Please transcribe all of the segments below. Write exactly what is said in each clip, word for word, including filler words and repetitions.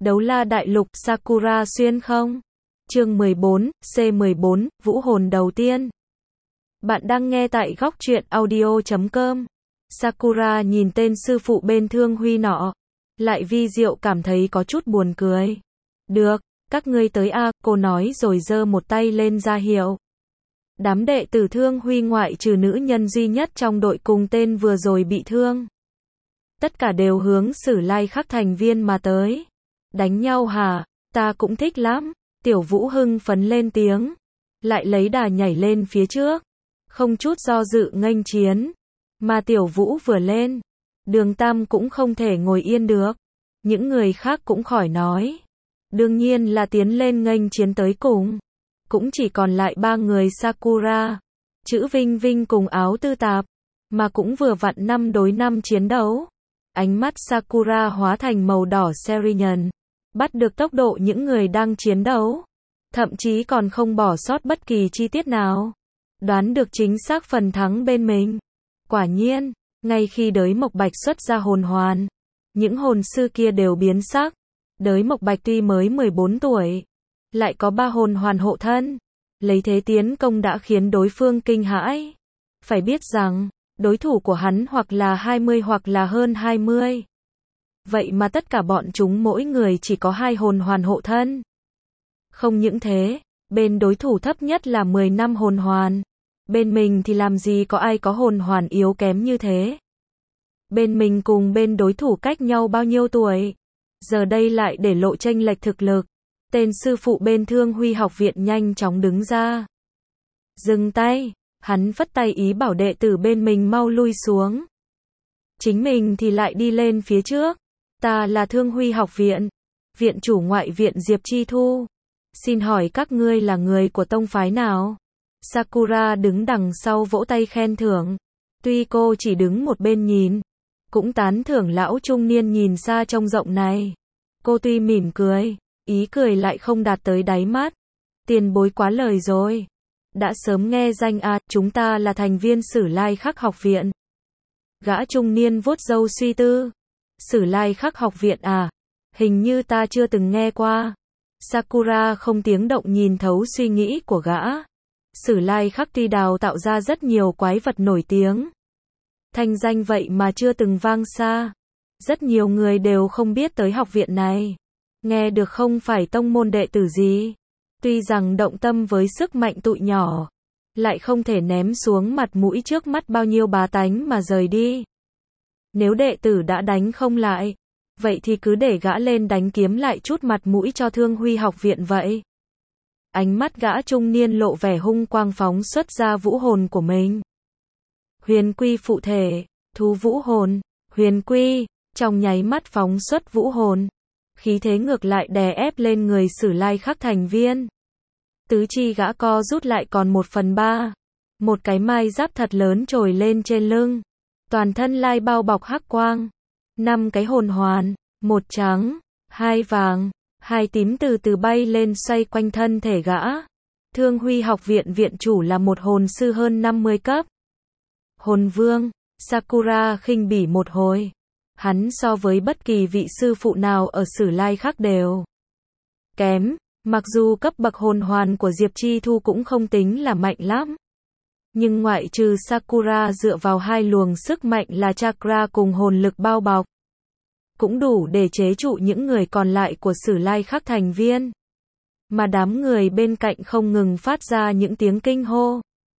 Đấu la đại lục Sakura xuyên không? Chương mười bốn, C mười bốn, vũ hồn đầu tiên. Bạn đang nghe tại góc truyện audio chấm com. Sakura nhìn tên sư phụ bên Thương Huy nọ, lại vi diệu cảm thấy có chút buồn cười. Được, các ngươi tới a, cô nói rồi giơ một tay lên ra hiệu. Đám đệ tử Thương Huy ngoại trừ nữ nhân duy nhất trong đội cùng tên vừa rồi bị thương. Tất cả đều hướng Sử Lai Khắc thành viên mà tới. Đánh nhau hả? Ta cũng thích lắm. Tiểu Vũ hưng phấn lên tiếng. Lại lấy đà nhảy lên phía trước. Không chút do dự nghênh chiến. Mà Tiểu Vũ vừa lên, Đường Tam cũng không thể ngồi yên được. Những người khác cũng khỏi nói. Đương nhiên là tiến lên nghênh chiến tới cùng. Cũng chỉ còn lại ba người Sakura, Chữ Vinh Vinh cùng Áo Tư Tạp. Mà cũng vừa vặn năm đối năm chiến đấu. Ánh mắt Sakura hóa thành màu đỏ Serian, bắt được tốc độ những người đang chiến đấu. Thậm chí còn không bỏ sót bất kỳ chi tiết nào. Đoán được chính xác phần thắng bên mình. Quả nhiên, ngay khi Đới Mộc Bạch xuất ra hồn hoàn, những hồn sư kia đều biến sắc. Đới Mộc Bạch tuy mới mười bốn tuổi, lại có ba hồn hoàn hộ thân. Lấy thế tiến công đã khiến đối phương kinh hãi. Phải biết rằng, đối thủ của hắn hoặc là hai mươi hoặc là hơn hai mươi. Vậy mà tất cả bọn chúng mỗi người chỉ có hai hồn hoàn hộ thân. Không những thế, bên đối thủ thấp nhất là mười năm hồn hoàn. Bên mình thì làm gì có ai có hồn hoàn yếu kém như thế. Bên mình cùng bên đối thủ cách nhau bao nhiêu tuổi. Giờ đây lại để lộ chênh lệch thực lực. Tên sư phụ bên Thương Huy học viện nhanh chóng đứng ra. Dừng tay. Hắn phất tay ý bảo đệ tử bên mình mau lui xuống. Chính mình thì lại đi lên phía trước. Ta là Thương Huy học viện, viện chủ ngoại viện Diệp Chi Thu. Xin hỏi các ngươi là người của tông phái nào? Sakura đứng đằng sau vỗ tay khen thưởng. Tuy cô chỉ đứng một bên nhìn, cũng tán thưởng lão trung niên nhìn xa trông rộng này. Cô tuy mỉm cười, ý cười lại không đạt tới đáy mắt. Tiền bối quá lời rồi. Đã sớm nghe danh à, chúng ta là thành viên Sử Lai Khắc học viện. Gã trung niên vuốt râu suy tư. Sử Lai Khắc học viện à? Hình như ta chưa từng nghe qua. Sakura không tiếng động nhìn thấu suy nghĩ của gã. Sử Lai Khắc tuy đào tạo ra rất nhiều quái vật nổi tiếng. Thanh danh vậy mà chưa từng vang xa. Rất nhiều người đều không biết tới học viện này. Nghe được không phải tông môn đệ tử gì. Tuy rằng động tâm với sức mạnh tụi nhỏ, lại không thể ném xuống mặt mũi trước mắt bao nhiêu bá tánh mà rời đi. Nếu đệ tử đã đánh không lại, vậy thì cứ để gã lên đánh kiếm lại chút mặt mũi cho Thương Huy học viện vậy. Ánh mắt gã trung niên lộ vẻ hung quang phóng xuất ra vũ hồn của mình. Huyền quy phụ thể, thú vũ hồn, huyền quy, trong nháy mắt phóng xuất vũ hồn. Khí thế ngược lại đè ép lên người Sử Lai Khắc thành viên. Tứ chi gã co rút lại còn một phần ba. Một cái mai giáp thật lớn trồi lên trên lưng. Toàn thân lai bao bọc hắc quang. Năm cái hồn hoàn, một trắng, hai vàng, hai tím từ từ bay lên xoay quanh thân thể gã. Thương Huy học viện viện chủ là một hồn sư hơn năm mươi cấp. Hồn vương, Sakura khinh bỉ một hồi. Hắn so với bất kỳ vị sư phụ nào ở Sử Lai Khắc đều kém, mặc dù cấp bậc hồn hoàn của Diệp Chi Thu cũng không tính là mạnh lắm. Nhưng ngoại trừ Sakura dựa vào hai luồng sức mạnh là chakra cùng hồn lực bao bọc, cũng đủ để chế trụ những người còn lại của Sử Lai Khắc thành viên. Mà đám người bên cạnh không ngừng phát ra những tiếng kinh hô.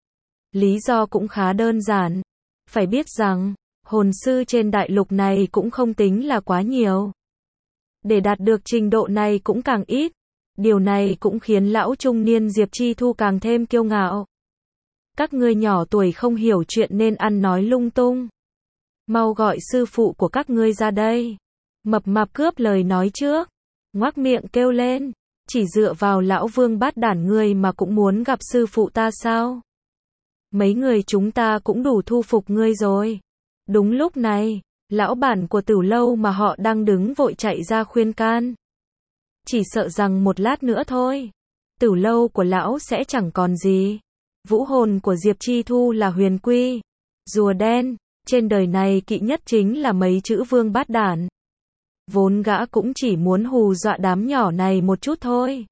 Lý do cũng khá đơn giản. Phải biết rằng, hồn sư trên đại lục này cũng không tính là quá nhiều. Để đạt được trình độ này cũng càng ít. Điều này cũng khiến lão trung niên Diệp Chi Thu càng thêm kiêu ngạo. Các ngươi nhỏ tuổi không hiểu chuyện nên ăn nói lung tung. Mau gọi sư phụ của các ngươi ra đây. Mập mạp cướp lời nói trước, ngoác miệng kêu lên. Chỉ dựa vào lão vương bát đản ngươi mà cũng muốn gặp sư phụ ta sao? Mấy người chúng ta cũng đủ thu phục ngươi rồi. Đúng lúc này, lão bản của Tửu Lâu mà họ đang đứng vội chạy ra khuyên can. Chỉ sợ rằng một lát nữa thôi, Tửu Lâu của lão sẽ chẳng còn gì. Vũ hồn của Diệp Chi Thu là huyền quy, rùa đen, trên đời này kỵ nhất chính là mấy chữ vương bát đản. Vốn gã cũng chỉ muốn hù dọa đám nhỏ này một chút thôi.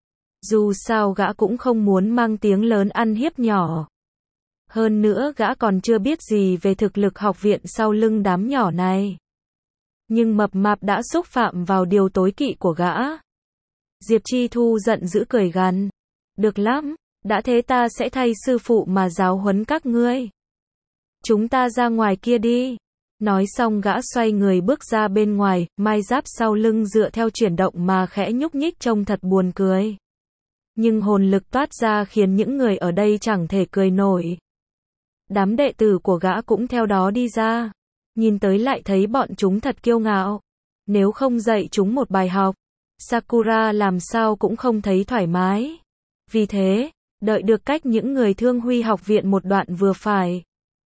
Dù sao gã cũng không muốn mang tiếng lớn ăn hiếp nhỏ. Hơn nữa gã còn chưa biết gì về thực lực học viện sau lưng đám nhỏ này. Nhưng mập mạp đã xúc phạm vào điều tối kỵ của gã. Diệp Chi Thu giận dữ cười gằn. Được lắm, đã thế ta sẽ thay sư phụ mà giáo huấn các ngươi. Chúng ta ra ngoài kia đi. Nói xong gã xoay người bước ra bên ngoài, mai giáp sau lưng dựa theo chuyển động mà khẽ nhúc nhích trông thật buồn cười. Nhưng hồn lực toát ra khiến những người ở đây chẳng thể cười nổi. Đám đệ tử của gã cũng theo đó đi ra. Nhìn tới lại thấy bọn chúng thật kiêu ngạo. Nếu không dạy chúng một bài học, Sakura làm sao cũng không thấy thoải mái. Vì thế, đợi được cách những người Thương Huy học viện một đoạn vừa phải.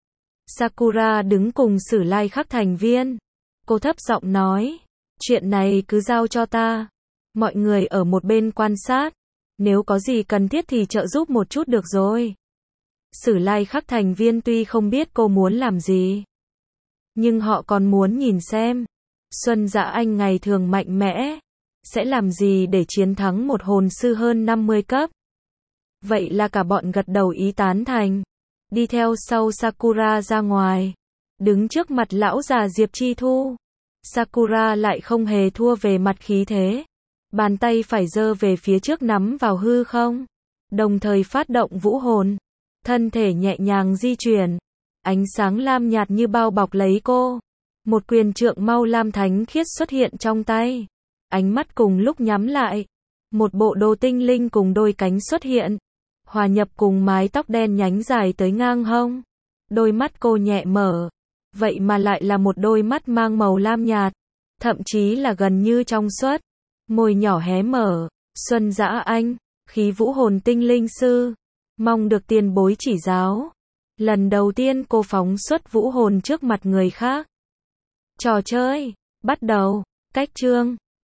Sakura đứng cùng Sử Lai Khắc thành viên. Cô thấp giọng nói, chuyện này cứ giao cho ta. Mọi người ở một bên quan sát. Nếu có gì cần thiết thì trợ giúp một chút được rồi. Sử Lai Khắc thành viên tuy không biết cô muốn làm gì, nhưng họ còn muốn nhìn xem Xuân Dạ Anh ngày thường mạnh mẽ sẽ làm gì để chiến thắng một hồn sư hơn năm mươi cấp. Vậy là cả bọn gật đầu ý tán thành. Đi theo sau Sakura ra ngoài. Đứng trước mặt lão già Diệp Chi Thu. Sakura lại không hề thua về mặt khí thế. Bàn tay phải giơ về phía trước nắm vào hư không. Đồng thời phát động vũ hồn. Thân thể nhẹ nhàng di chuyển. Ánh sáng lam nhạt như bao bọc lấy cô. Một quyền trượng mau lam thánh khiết xuất hiện trong tay. Ánh mắt cùng lúc nhắm lại. Một bộ đồ tinh linh cùng đôi cánh xuất hiện. Hòa nhập cùng mái tóc đen nhánh dài tới ngang hông. Đôi mắt cô nhẹ mở. Vậy mà lại là một đôi mắt mang màu lam nhạt. Thậm chí là gần như trong suốt. Môi nhỏ hé mở. Xuân Dã Anh, khí vũ hồn tinh linh sư. Mong được tiền bối chỉ giáo. Lần đầu tiên cô phóng xuất vũ hồn trước mặt người khác. Trò chơi bắt đầu. Cách chương